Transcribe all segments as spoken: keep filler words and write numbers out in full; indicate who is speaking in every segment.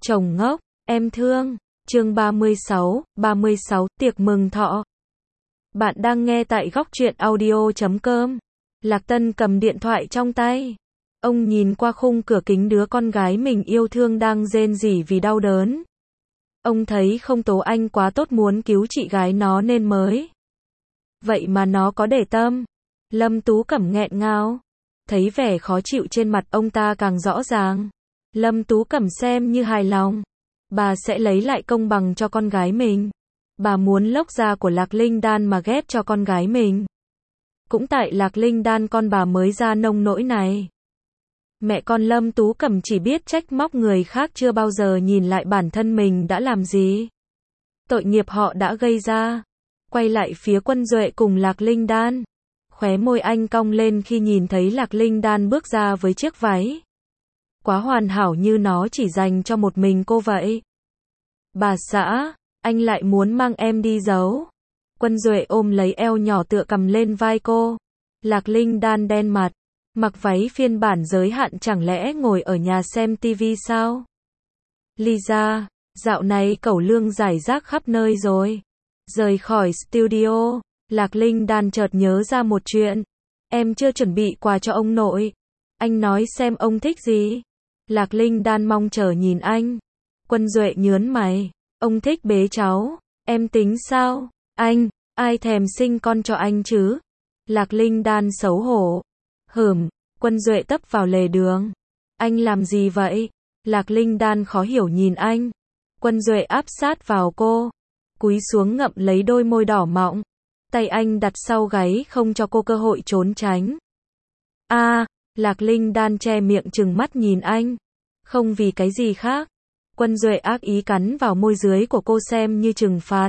Speaker 1: Chồng ngốc, em thương. Chương ba mươi sáu, ba mươi sáu, tiệc mừng thọ. Bạn đang nghe tại góc truyện audio chấm com. Lạc Tân cầm điện thoại trong tay. Ông nhìn qua khung cửa kính đứa con gái mình yêu thương đang rên rỉ vì đau đớn. Ông thấy không Tố Anh quá tốt muốn cứu chị gái nó nên mới. Vậy mà nó có để tâm. Lâm Tú Cẩm nghẹn ngào. Thấy vẻ khó chịu trên mặt ông ta càng rõ ràng. Lâm Tú Cẩm xem như hài lòng. Bà sẽ lấy lại công bằng cho con gái mình. Bà muốn lốc da của Lạc Linh Đan mà ghép cho con gái mình. Cũng tại Lạc Linh Đan con bà mới ra nông nỗi này. Mẹ con Lâm Tú Cẩm chỉ biết trách móc người khác, chưa bao giờ nhìn lại bản thân mình đã làm gì. Tội nghiệp họ đã gây ra. Quay lại phía Quân Duệ cùng Lạc Linh Đan. Khóe môi anh cong lên khi nhìn thấy Lạc Linh Đan bước ra với chiếc váy. Quá hoàn hảo, như nó chỉ dành cho một mình cô vậy. Bà xã, anh lại muốn mang em đi giấu. Quân Duệ ôm lấy eo nhỏ tựa cầm lên vai cô. Lạc Linh Đan đen mặt. Mặc váy phiên bản giới hạn, chẳng lẽ ngồi ở nhà xem tivi sao? Lisa, dạo này cẩu lương rải rác khắp nơi rồi. Rời khỏi studio, Lạc Linh Đan chợt nhớ ra một chuyện. Em chưa chuẩn bị quà cho ông nội. Anh nói xem ông thích gì. Lạc Linh Đan mong chờ nhìn anh. Quân Duệ nhớn mày. Ông thích bế cháu. Em tính sao? Anh, ai thèm sinh con cho anh chứ? Lạc Linh Đan xấu hổ. Hửm, Quân Duệ tấp vào lề đường. Anh làm gì vậy? Lạc Linh Đan khó hiểu nhìn anh. Quân Duệ áp sát vào cô. Cúi xuống ngậm lấy đôi môi đỏ mọng. Tay anh đặt sau gáy không cho cô cơ hội trốn tránh. A, à, Lạc Linh Đan che miệng trừng mắt nhìn anh. Không vì cái gì khác. Quân Duệ ác ý cắn vào môi dưới của cô xem như trừng phạt.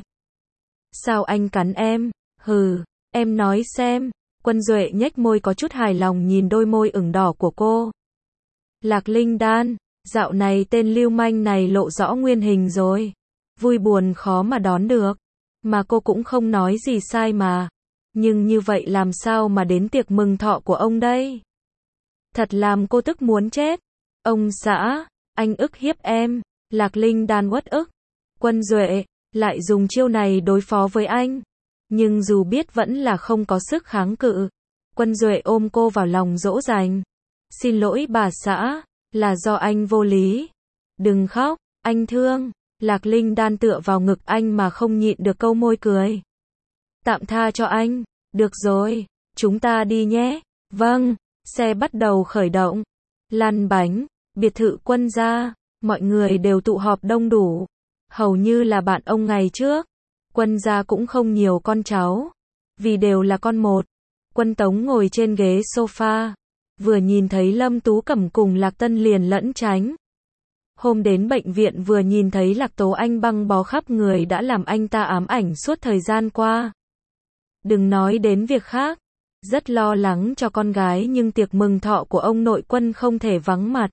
Speaker 1: Sao anh cắn em? Hừ, em nói xem. Quân Duệ nhếch môi có chút hài lòng nhìn đôi môi ửng đỏ của cô. Lạc Linh Đan, dạo này tên lưu manh này lộ rõ nguyên hình rồi. Vui buồn khó mà đón được. Mà cô cũng không nói gì sai mà. Nhưng như vậy làm sao mà đến tiệc mừng thọ của ông đây? Thật làm cô tức muốn chết. Ông xã, anh ức hiếp em. Lạc Linh Đan uất ức. Quân Duệ lại dùng chiêu này đối phó với anh. Nhưng dù biết vẫn là không có sức kháng cự. Quân Duệ ôm cô vào lòng dỗ dành. Xin lỗi bà xã, là do anh vô lý. Đừng khóc, anh thương. Lạc Linh Đan tựa vào ngực anh mà không nhịn được câu môi cười. Tạm tha cho anh. Được rồi, chúng ta đi nhé. Vâng, xe bắt đầu khởi động. Lăn bánh, biệt thự Quân gia, mọi người đều tụ họp đông đủ. Hầu như là bạn ông ngày trước. Quân gia cũng không nhiều con cháu. Vì đều là con một. Quân Tống ngồi trên ghế sofa. Vừa nhìn thấy Lâm Tú Cẩm cùng Lạc Tân liền lẫn tránh. Hôm đến bệnh viện vừa nhìn thấy Lạc Tố Anh băng bó khắp người đã làm anh ta ám ảnh suốt thời gian qua. Đừng nói đến việc khác. Rất lo lắng cho con gái nhưng tiệc mừng thọ của ông nội Quân không thể vắng mặt.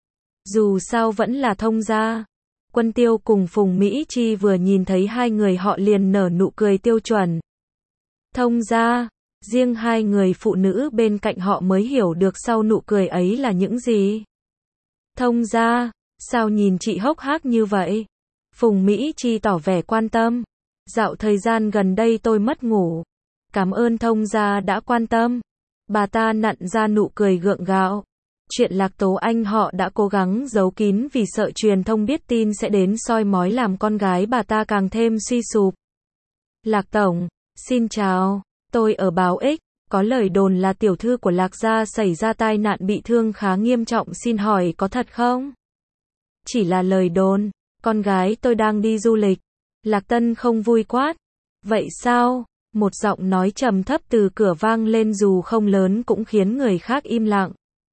Speaker 1: Dù sao vẫn là thông gia. Quân Tiêu cùng Phùng Mỹ Chi vừa nhìn thấy hai người họ liền nở nụ cười tiêu chuẩn. Thông gia, riêng hai người phụ nữ bên cạnh họ mới hiểu được sau nụ cười ấy là những gì. Thông gia, sao nhìn chị hốc hác như vậy? Phùng Mỹ Chi tỏ vẻ quan tâm. Dạo thời gian gần đây tôi mất ngủ. Cảm ơn thông gia đã quan tâm. Bà ta nặn ra nụ cười gượng gạo. Chuyện Lạc Tố Anh họ đã cố gắng giấu kín vì sợ truyền thông biết tin sẽ đến soi mói làm con gái bà ta càng thêm suy sụp. Lạc Tổng, xin chào. Tôi ở báo X, có lời đồn là tiểu thư của Lạc gia xảy ra tai nạn bị thương khá nghiêm trọng, xin hỏi có thật không? Chỉ là lời đồn, con gái tôi đang đi du lịch. Lạc Tân không vui quát. Vậy sao? Một giọng nói trầm thấp từ cửa vang lên dù không lớn cũng khiến người khác im lặng.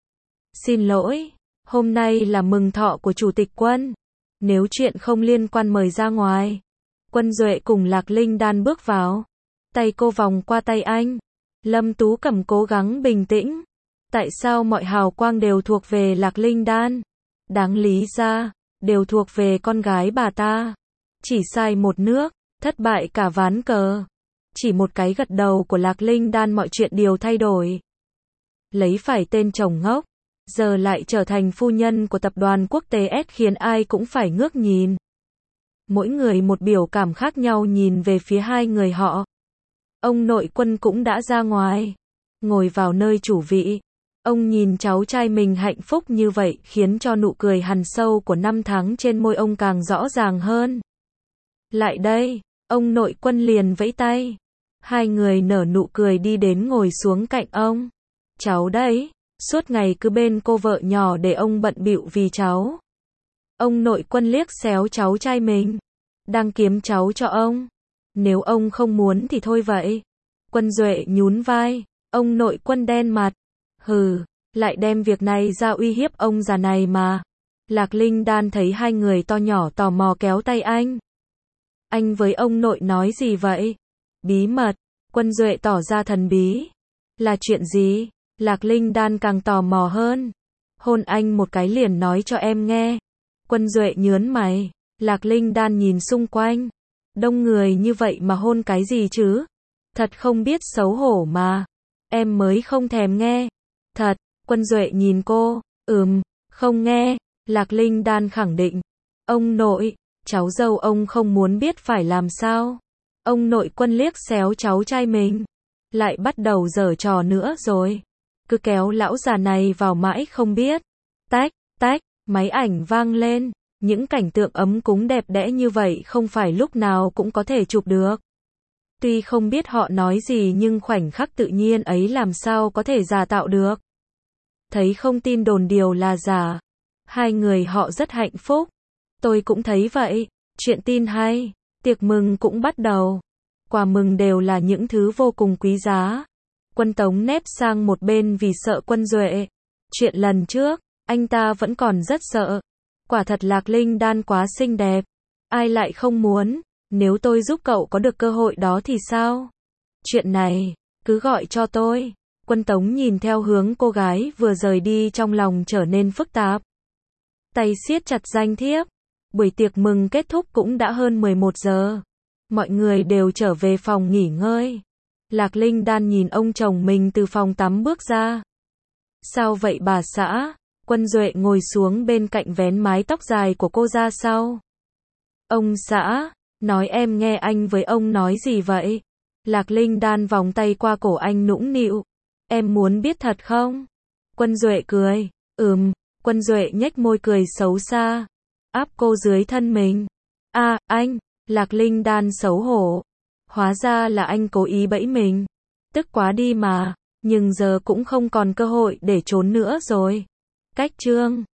Speaker 1: Xin lỗi, hôm nay là mừng thọ của Chủ tịch Quân. Nếu chuyện không liên quan mời ra ngoài. Quân Duệ cùng Lạc Linh Đan bước vào. Tay cô vòng qua tay anh. Lâm Tú Cẩm cố gắng bình tĩnh. Tại sao mọi hào quang đều thuộc về Lạc Linh Đan? Đáng lý ra, đều thuộc về con gái bà ta. Chỉ sai một nước, thất bại cả ván cờ. Chỉ một cái gật đầu của Lạc Linh Đan mọi chuyện đều thay đổi. Lấy phải tên chồng ngốc. giờ lại trở thành phu nhân của tập đoàn quốc tế S khiến ai cũng phải ngước nhìn. Mỗi người một biểu cảm khác nhau nhìn về phía hai người họ. Ông nội Quân cũng đã ra ngoài, ngồi vào nơi chủ vị. Ông nhìn cháu trai mình hạnh phúc như vậy khiến cho nụ cười hằn sâu của năm tháng trên môi ông càng rõ ràng hơn. Lại đây, ông nội Quân liền vẫy tay. Hai người nở nụ cười đi đến ngồi xuống cạnh ông. Cháu đấy, suốt ngày cứ bên cô vợ nhỏ để ông bận bịu vì cháu. Ông nội Quân liếc xéo cháu trai mình. Đang kiếm cháu cho ông. Nếu ông không muốn thì thôi vậy. Quân Duệ nhún vai. Ông nội Quân đen mặt. Hừ, lại đem việc này ra uy hiếp ông già này mà. Lạc Linh Đan thấy hai người to nhỏ tò mò kéo tay anh. Anh với ông nội nói gì vậy? Bí mật. Quân Duệ tỏ ra thần bí. Là chuyện gì? Lạc Linh Đan càng tò mò hơn. Hôn anh một cái liền nói cho em nghe. Quân Duệ nhớn mày. Lạc Linh Đan nhìn xung quanh. Đông người như vậy mà hôn cái gì chứ? Thật không biết xấu hổ mà. Em mới không thèm nghe. Thật. Quân Duệ nhìn cô. Ừm, không nghe. Lạc Linh Đan khẳng định. Ông nội, cháu dâu ông không muốn biết phải làm sao. Ông nội Quân liếc xéo cháu trai mình. Lại bắt đầu giở trò nữa rồi. Cứ kéo lão già này vào mãi không biết. Tách, tách, máy ảnh vang lên. Những cảnh tượng ấm cúng đẹp đẽ như vậy không phải lúc nào cũng có thể chụp được. Tuy không biết họ nói gì nhưng khoảnh khắc tự nhiên ấy làm sao có thể giả tạo được. Thấy không tin đồn điều là giả. Hai người họ rất hạnh phúc. Tôi cũng thấy vậy. Chuyện tin hay. Tiệc mừng cũng bắt đầu. Quà mừng đều là những thứ vô cùng quý giá. Quân Tống nép sang một bên vì sợ Quân Duệ. Chuyện lần trước, anh ta vẫn còn rất sợ. Quả thật Lạc Linh Đan quá xinh đẹp. Ai lại không muốn, nếu tôi giúp cậu có được cơ hội đó thì sao? Chuyện này, cứ gọi cho tôi. Quân Tống nhìn theo hướng cô gái vừa rời đi trong lòng trở nên phức tạp. Tay siết chặt danh thiếp. Buổi tiệc mừng kết thúc cũng đã hơn mười một giờ. Mọi người đều trở về phòng nghỉ ngơi. Lạc Linh Đan nhìn ông chồng mình từ phòng tắm bước ra. Sao vậy bà xã? Quân Duệ ngồi xuống bên cạnh vén mái tóc dài của cô ra sau. Ông xã, nói em nghe anh với ông nói gì vậy? Lạc Linh Đan vòng tay qua cổ anh nũng nịu. Em muốn biết thật không? Quân Duệ cười. Ừm, Quân Duệ nhếch môi cười xấu xa. Áp cô dưới thân mình. À, anh. Lạc Linh Đan xấu hổ. Hóa ra là anh cố ý bẫy mình. Tức quá đi mà. Nhưng giờ cũng không còn cơ hội để trốn nữa rồi. Cách chương